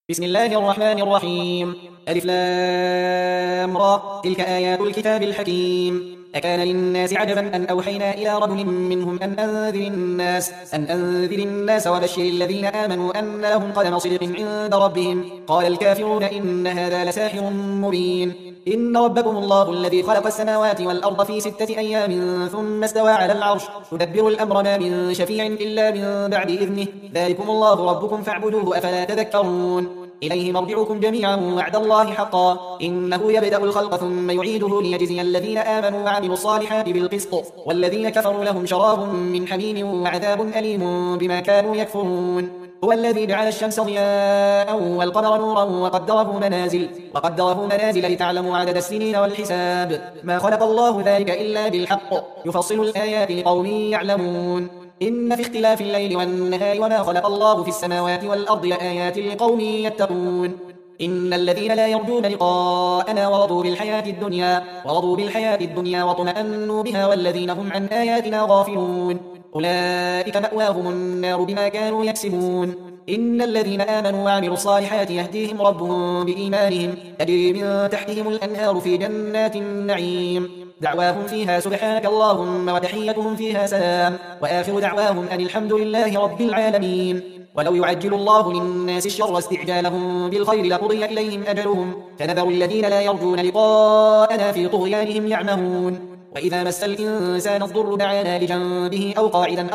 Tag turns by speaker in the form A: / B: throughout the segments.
A: بسم الله الرحمن الرحيم. ألف لام را. تلك آيات الكتاب الحكيم. أكان للناس عجبا أن أوحينا إلى رجل منهم أن أنذر الناس وبشر الذين آمنوا أن لهم قدم صدق عند ربهم. قال الكافرون إن هذا لساحر مبين. إن ربكم الله الذي خلق السماوات والأرض في 6 أيام ثم استوى على العرش يدبر الأمر ما من شفيع إلا من بعد إذنه ذلكم الله ربكم فاعبدوه أفلا تذكرون. إليه مرجعكم جميعا وعد الله حقا إنه يبدأ الخلق ثم يعيده ليجزي الذين آمنوا وعملوا الصالحات بالقسط والذين كفروا لهم شراب من حميم وعذاب أليم بما كانوا يكفرون. هو الذي جعل الشمس ضياء والقمر نورا وقدره منازل لتعلموا عدد السنين والحساب ما خلق الله ذلك إلا بالحق يفصل الآيات لقوم يعلمون. إن في اختلاف الليل والنهار وما خلق الله في السماوات والأرض لآيات لقوم يتقون. إن الذين لا يرجون لقاءنا ورضوا بالحياة الدنيا واطمأنوا بها والذين هم عن آياتنا غافلون أولئك مأواهم النار بما كانوا يكسبون. إن الذين آمنوا وعملوا الصالحات يهديهم ربهم بإيمانهم تجري من تحتهم الأنهار في جنات النعيم دعواهم فيها سبحانك اللهم وتحيتهم فيها سلام وآخر دعواهم أن الحمد لله رب العالمين. ولو يعجل الله للناس الشر استعجالهم بالخير لقضي إليهم أجلهم فنذر الذين لا يرجون لقاءنا في طغيانهم يعمهون. وإذا مس الإنسان الضر دعانا لجنبه أو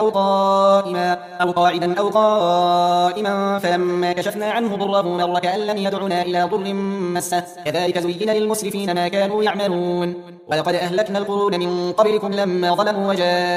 A: قاعدا أو قائما فلما كشفنا عنه ضره مر كأن لم يدعنا إلى ضر مسه كذلك زين للمسرفين ما كانوا يعملون. ولقد أهلكنا القرون من قبلكم لما ظلموا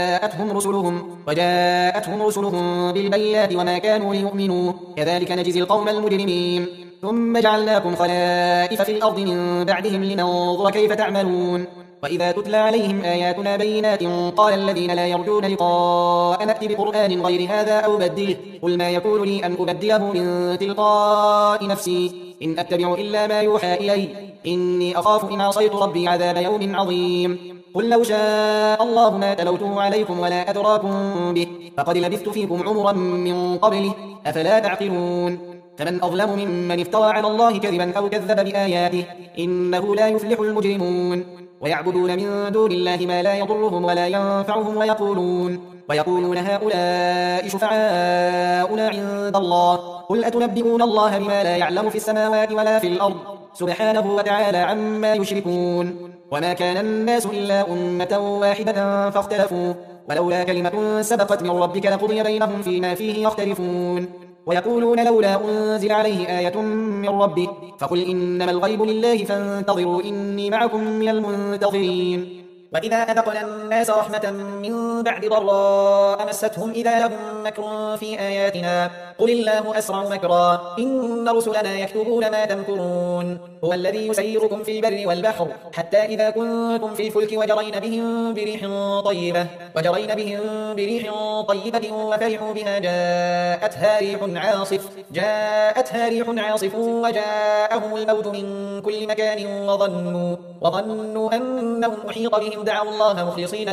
A: وجاءتهم رسلهم بالبينات وما كانوا ليؤمنوا كذلك نجزي القوم المجرمين. ثم جعلناكم خلائف في الأرض من بعدهم لننظر كيف تعملون. وإذا تتلى عليهم آياتنا بينات قال الذين لا يرجون لقاءنا ائت بقرآن غير هذا أو بدله قل ما يكون لي أن أبدله من تلقاء نفسي إن أتبع إلا ما يوحى إلي إني أخاف إن عصيت ربي عذاب يوم عظيم. قل لو شاء الله ما تلوته عليكم ولا أدراكم به فقد لبثت فيكم عمرا من قبله أفلا تعقلون. فمن أظلم ممن افترى على الله كذبا أو كذب بآياته إنه لا يفلح المجرمون. ويعبدون من دون الله ما لا يضرهم ولا ينفعهم ويقولون هؤلاء شفعاؤنا عند الله قل أتنبئون الله بما لا يعلم في السماوات ولا في الأرض سبحانه وتعالى عما يشركون. وما كان الناس إلا أمة واحدة فاختلفوا ولولا كلمة سبقت من ربك لقضي بينهم فيما فيه يختلفون. ويقولون لولا أنزل عليه آية من ربه فقل إنما الغيب لله فانتظروا إني معكم من المنتظرين. وإذا أذقنا الناس رحمة من بعد ضراء مستهم إذا لهم مكر في آياتنا قل الله أسرع مكرا إن رسلنا يكتبون ما تمكرون. هو الذي يسيركم في البر والبحر حتى إذا كنتم في الفلك وجرين بهم بريح طيبة وفرحوا بها جاءتها ريح عاصف وجاءهم الموت من كل مكان وظنوا أنهم أحيط بهم دعوا الله مخلصين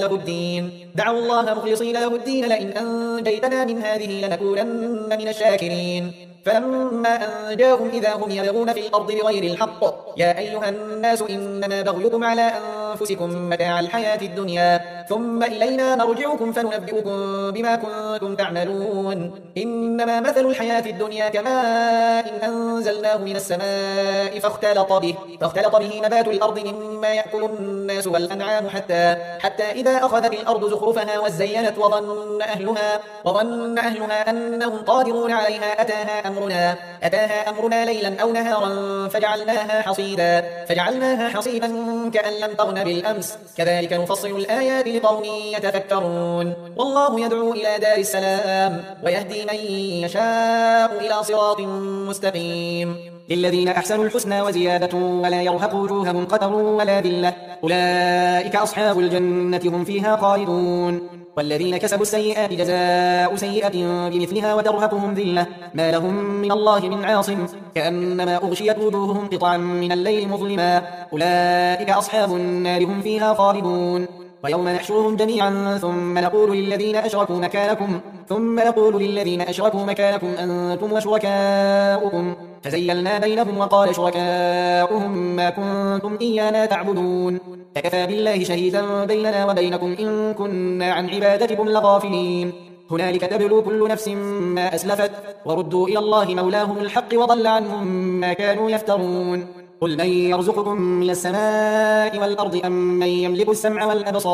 A: له الدين لئن أنجيتنا من هذه لنكونن من الشاكرين. فلما أنجاهم إذا هم يبغون في الأرض بغير الحق يا أيها الناس إنما بغيكم على أنفسكم متاع الحياة الدنيا ثم إلينا مرجعكم فننبئكم بما كنتم تعملون. إنما مثل الحياة الدنيا كماء إن أنزلناه من السماء فاختلط به نبات الأرض مما يأكل الناس والأنعام حتى إذا أخذت الأرض زخرفها وزينت وظن أهلها أنهم قادرون عليها أتاها أمرنا ليلا أو نهارا فجعلناها حصيدا كأن لم تغن بالأمس كذلك نفصل الآيات لقوم يتفكرون. والله يدعو إلى دار السلام ويهدي من يشاء إلى صراط مستقيم. للذين أحسنوا الحسنى وزيادة ولا يرهق وجوههم قتر ولا ذلة أولئك أصحاب الجنة هم فيها خالدون. والذين كسبوا السيئات جزاء سيئة بمثلها وترهقهم ذلة ما لهم من الله من عاصم كأنما أغشيت وجوههم قطعا من الليل مظلما أولئك أصحاب النار هم فيها خالدون. ويوم نحشرهم جميعا ثم نقول للذين أشركوا مكانكم أنتم وشركاؤكم فزيلنا بينهم وقال شركاؤهم ما كنتم إيانا تعبدون فكفى بالله شهيدا بيننا وبينكم إن كنا عن عبادتكم لغافلين هنالك تبلو كل نفس ما أسلفت وردوا إلى الله مولاهم الحق وضل عنهم ما كانوا يفترون قل من يرزقكم من السماء والأرض أمن يملك السمع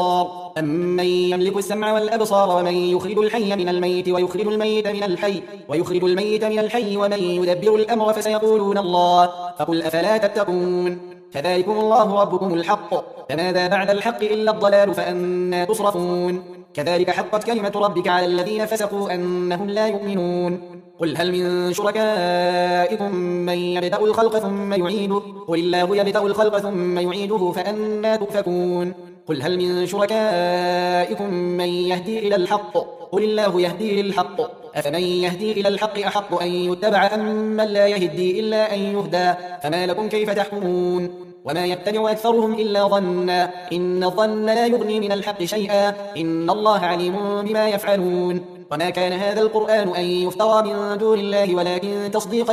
A: والأبصار ومن يخرج الحي من الميت ويخرج الميت من الحي ومن يدبر الأمر فسيقولون الله فقل أفلا تتقون فذلكم الله ربكم الحق فماذا بعد الحق إلا الضلال فأنى تصرفون كذلك حقت كلمة ربك على الذين فسقوا أنهم لا يؤمنون قل هل من شركائكم من يبدأ الخلق ثم يعيده قل الله يبدأ الخلق ثم يعيده فأنى تؤفكون قل هل من شركائكم من يهدي إلى الحق قل الله يهدي للحق أفمن يهدي إلى الحق أحق أن يتبع أم من لا يهدي إلا أن يهدى فما لكم كيف تحكمون وما يتبع أكثرهم إلا ظنا إن الظن لا يغني من الحق شيئا إن الله عليم بما يفعلون وما كان هذا القرآن أن يفترى من دون الله ولكن تصديق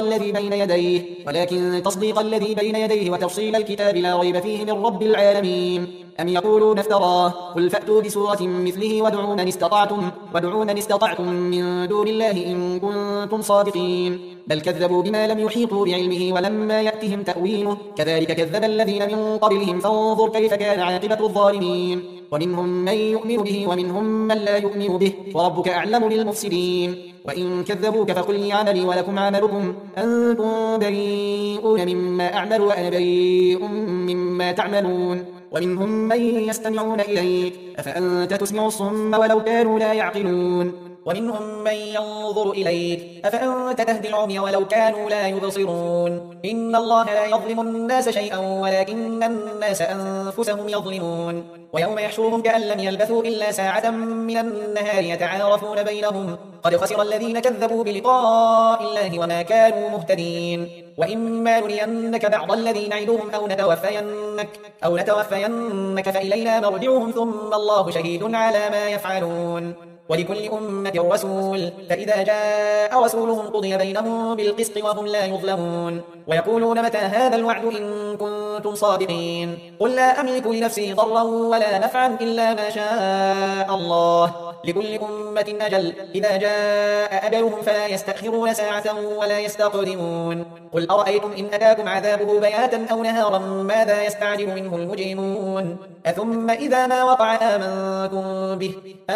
A: الذي بين يديه وتفصيل الكتاب لا ريب فيه من رب العالمين أم يقولون افتراه قل فأتوا بسورة مثله وادعوا من استطعتم من دون الله إن كنتم صادقين بل كذبوا بما لم يحيطوا بعلمه ولما يأتهم تأويله كذلك كذب الذين من قبلهم فانظر كيف كان عاقبة الظالمين ومنهم من يؤمن به ومنهم من لا يؤمن به وربك أعلم بالمفسدين وإن كذبوك فقل لي عملي ولكم عملكم أنتم بريئون مما أعمل وأنا بريء مما تعملون ومنهم من يستمعون إليك أفأنت تسمع الصم ولو كانوا لا يعقلون ومنهم من ينظر إليك أفأنت تهدي العمي ولو كانوا لا يبصرون إن الله لا يظلم الناس شيئا ولكن الناس أنفسهم يظلمون ويوم يحشرهم كأن لم يلبثوا إلا ساعة من النهار يتعارفون بينهم قد خسر الذين كذبوا بلقاء الله وما كانوا مهتدين وإما نرينك بعض الذين نعدهم أو نتوفينك فإلينا مرجعهم ثم الله شهيد على ما يفعلون ولكل أمة رسول فإذا جاء رسولهم قضي بينهم بالقسط وهم لا يظلمون ويقولون متى هذا الوعد إن كنتم صادقين قل لا أملك لنفسي ضرا ولا نفعا إلا ما شاء الله لكل أمة أجل إذا جاء أجلهم فلا يستأخرون ساعة ولا يستقدمون قل أرأيتم إن أتاكم عذابه بياتا أو نهارا ماذا يستعجل منه المجرمون أثم إذا ما وقع آمنتم به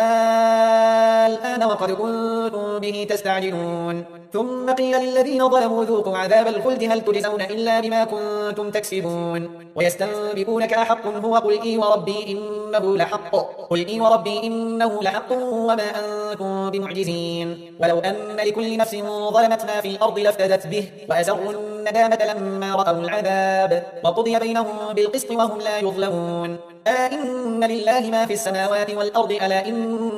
A: الآن وقد كنتم به تستعجلون ثم قيل للذين ظلموا ذوقوا عذاب الخلد هل تجزون إلا بما كنتم تكسبون ويستنبئونك أحق هو قل إي وربي إنه لحق وما أنتم بمعجزين ولو أن لكل نفس ظلمت ما في الأرض لافتدت به وأسروا الندامة لما رأوا العذاب وقضي بينهم بالقسط وهم لا يظلمون ألا إن لله ما في السماوات والأرض ألا إن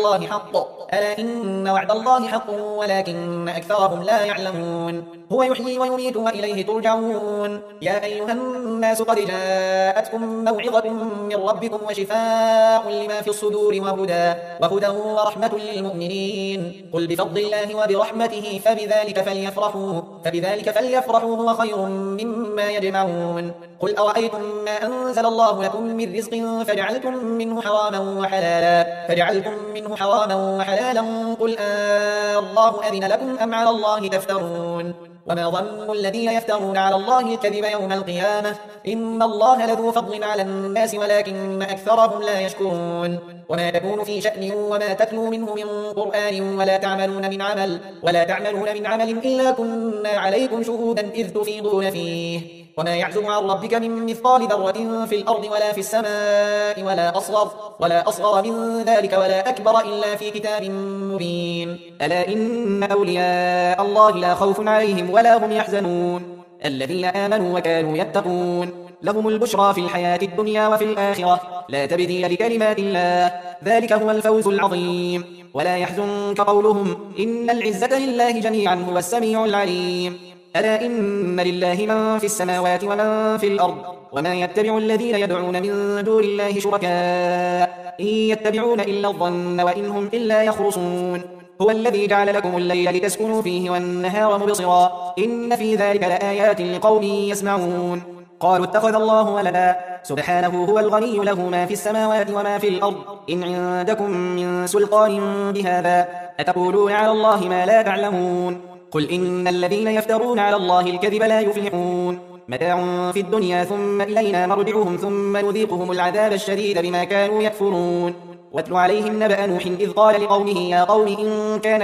A: وعد الله حق ولكن أكثرهم لا يعلمون هو يحيي ويميت وإليه ترجعون يا أيها الناس قد جاءتكم موعظة من ربكم وشفاء لما في الصدور وهدى ورحمة للمؤمنين قل بفضل الله وبرحمته فبذلك فليفرحوا هو خير مما يجمعون قل أرأيتم ما أنزل الله لكم من رزق فجعلتم منه حراما وحلالا قل الله أذن لكم أم على الله تفترون وما ظن الذين يفترون على الله الكذب يوم القيامة إن الله لذو فضل على الناس ولكن أكثرهم لا يشكرون وما تكون في شأن وما تتلو منه من قرآن ولا تعملون من عمل إلا كنا عليكم شهودا إذ تفيضون فيه وما يعزب عن ربك من مثقال ذرة في الأرض ولا في السماء ولا أصغر من ذلك ولا أكبر إلا في كتاب مبين ألا إن أولياء الله لا خوف عليهم ولا هم يحزنون الذين آمنوا وكانوا يتقون لهم البشرى في الحياة الدنيا وفي الآخرة لا تبديل لكلمات الله ذلك هو الفوز العظيم ولا يحزنك قولهم إن العزة لله جميعا هو السميع العليم ألا إن لله من في السماوات ومن في الأرض وما يتبع الذين يدعون من دون الله شركاء إن يتبعون إلا الظن وإن هم إلا يخرصون هو الذي جعل لكم الليل لتسكنوا فيه والنهار مبصرا إن في ذلك لآيات لقوم يسمعون قالوا اتخذ الله ولدا سبحانه هو الغني له ما في السماوات وما في الأرض إن عندكم من سلطان بهذا أتقولون على الله ما لا تعلمون قل إن الذين يفترون على الله الكذب لا يفلحون متاع في الدنيا ثم إلينا مرجعهم ثم نذيقهم العذاب الشديد بما كانوا يكفرون واتل عليهم نبأ نوح إذ قال لقومه يا قوم إن كان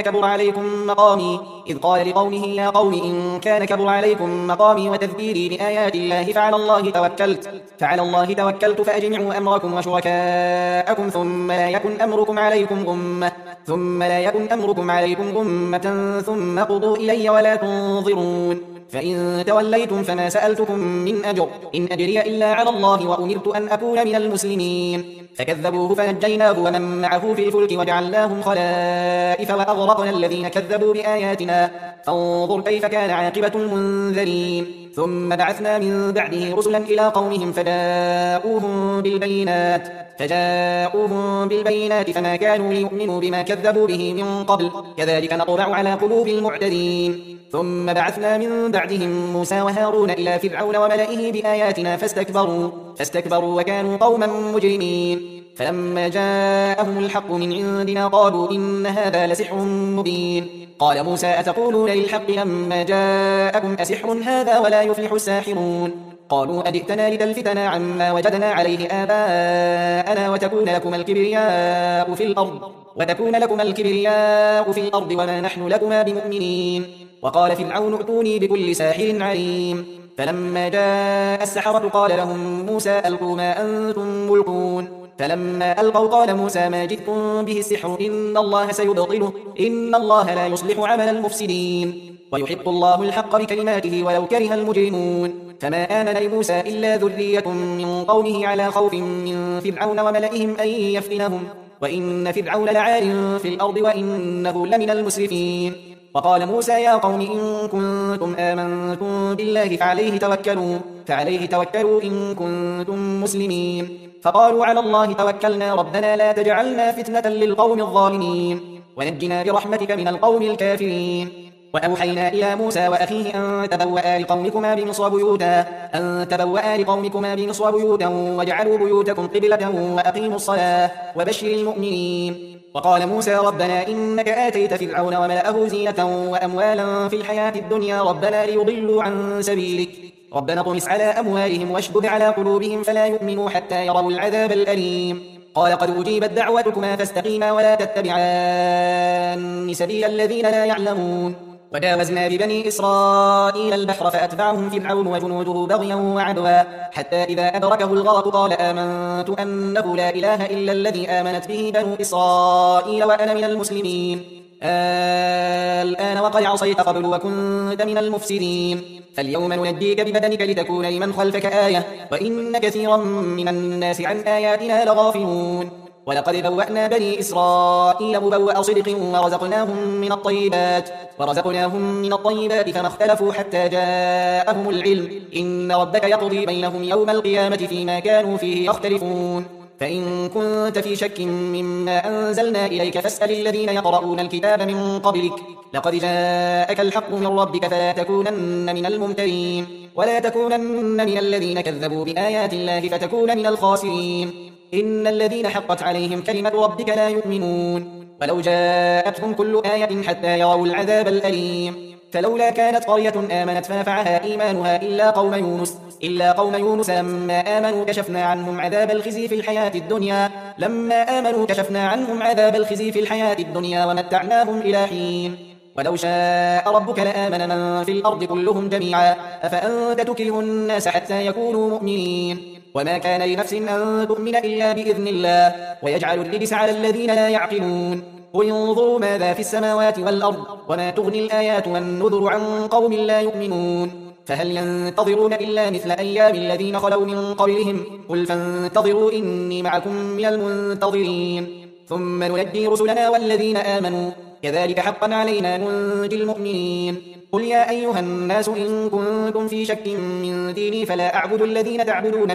A: كبر عليكم مقامي وتذكيري بآيات الله فعلى الله توكلت فأجمعوا أمركم وشركاءكم ثم لا يكن أمركم عليكم غمة ثم قضوا إلي ولا تنظرون فإن توليتم فما سألتكم من أجر إن أجري إلا على الله وأمرت أن أكون من المسلمين فكذبوه فنجيناه ومن معه في الفلك وجعلناهم خلائف وأغرقنا الذين كذبوا بآياتنا فانظر كيف كان عاقبة المنذرين ثم بعثنا من بعده رسلا إلى قومهم فجاءوهم بالبينات فما كانوا ليؤمنوا بما كذبوا به من قبل كذلك نطبع على قلوب المعتدين ثم بعثنا من بعدهم موسى وهارون إلى فرعون وملئه بآياتنا فاستكبروا وكانوا قوما مجرمين فلما جاءهم الحق من عندنا قالوا إن هذا لسحر مبين قال موسى أتقولون للحق لما جاءكم أسحر هذا ولا يفلح الساحرون قالوا أجئتنا لتلفتنا عما وجدنا عليه آباءنا وتكون لكم الكبرياء في الأرض وما نحن لكما بمؤمنين وقال فرعون ائتوني بكل ساحر عليم فلما جاء السحرة قال لهم موسى ألقوا ما أنتم ملقون فلما ألقوا قال موسى ما جئتم به السحر إن الله سيبطله إن الله لا يصلح عمل المفسدين ويحق الله الحق بكلماته ولو كره المجرمون فما آمن لموسى إلا ذرية من قومه على خوف من فرعون وملئهم أن يفتنهم وإن فرعون لعال في الأرض وإنه لمن المسرفين وقال موسى يا قوم إن كنتم آمنتم بالله فعليه توكلوا إن كنتم مسلمين فقالوا على الله توكلنا ربنا لا تجعلنا فتنة للقوم الظالمين ونجنا برحمتك من القوم الكافرين وأوحينا إلى موسى وأخيه أن تبوأ لقومكما بمصر بيوتا واجعلوا بيوتكم قبلة وأقيموا الصلاة وبشر المؤمنين وقال موسى ربنا إنك آتيت فرعون وملأه زينة وأموالا في الحياة الدنيا ربنا ليضلوا عن سبيلك ربنا طمس على أموالهم واشدد على قلوبهم فلا يؤمنوا حتى يروا العذاب الأليم قال قد أجيبت دعوتكما فاستقيما ولا تتبعان سبيل الذين لا يعلمون وجاوزنا ببني إسرائيل البحر فأتبعهم فرعون وجنوده بغيا وعدوا حتى إذا أدركه الغرق قال آمنت أنه لا إله إلا الذي آمنت به بنو إسرائيل وأنا من المسلمين الآن وقد عصيت قبل وكنت من المفسدين فاليوم ننجيك ببدنك لتكون لمن خلفك آية وإن كثيرا من الناس عن آياتنا لغافلون ولقد بوأنا بني إسرائيل مبوأ صدق ورزقناهم من الطيبات فما اختلفوا حتى جاءهم العلم إن ربك يقضي بينهم يوم القيامة فيما كانوا فيه يختلفون فإن كنت في شك مما أنزلنا إليك فاسأل الذين يقرؤون الكتاب من قبلك لقد جاءك الحق من ربك فلا تكونن من الممترين ولا تكونن من الذين كذبوا بآيات الله فتكون من الخاسرين إن الذين حقت عليهم كلمة ربك لا يؤمنون ولو جاءتهم كل آية حتى يروا العذاب الأليم فلولا كانت قرية آمنت فنفعها إيمانها إلا قوم يونس لما آمنوا كشفنا عنهم عذاب الخزي في الحياة الدنيا ومتعناهم إلى حين ولو شاء ربك لآمن من في الأرض كلهم جميعا أفأنت تكره الناس حتى يكونوا مؤمنين وما كان لنفس أن تؤمن إلا بإذن الله ويجعل الرجس على الذين لا يعقلون قل انظروا ماذا في السماوات والأرض وما تغني الآيات والنذر عن قوم لا يؤمنون فهل ينتظرون إلا مثل أيام الذين خلوا من قبلهم قل فانتظروا إني معكم من المنتظرين ثم ننجي رسلنا والذين آمنوا كذلك حقا علينا ننجي المؤمنين قل يا أيها الناس إن كنتم في شك من ديني فلا أعبد الذين تعبدون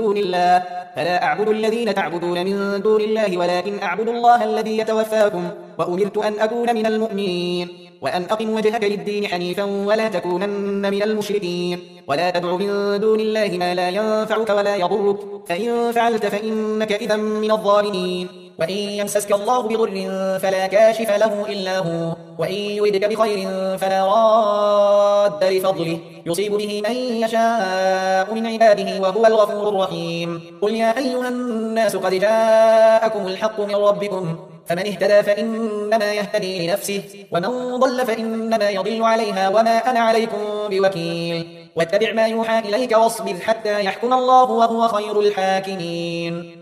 A: من دون الله ولكن أعبد الله الذي يتوفاكم وأمرت أن أكون من المؤمنين وأن أقم وجهك للدين حنيفا ولا تكونن من المشركين ولا تدع من دون الله ما لا ينفعك ولا يضرك فإن فعلت فإنك إذا من الظالمين وإن يمسسك الله بضر فلا كاشف له إلا هو وإن يردك بخير فلا راد لفضله يصيب به من يشاء من عباده وهو الغفور الرحيم قل يا أيها الناس قد جاءكم الحق من ربكم فمن اهتدى فإنما يهتدي لنفسه ومن ضل فإنما يضل عليها وما أنا عليكم بوكيل واتبع ما يوحى إليك واصبر حتى يحكم الله وهو خير الحاكمين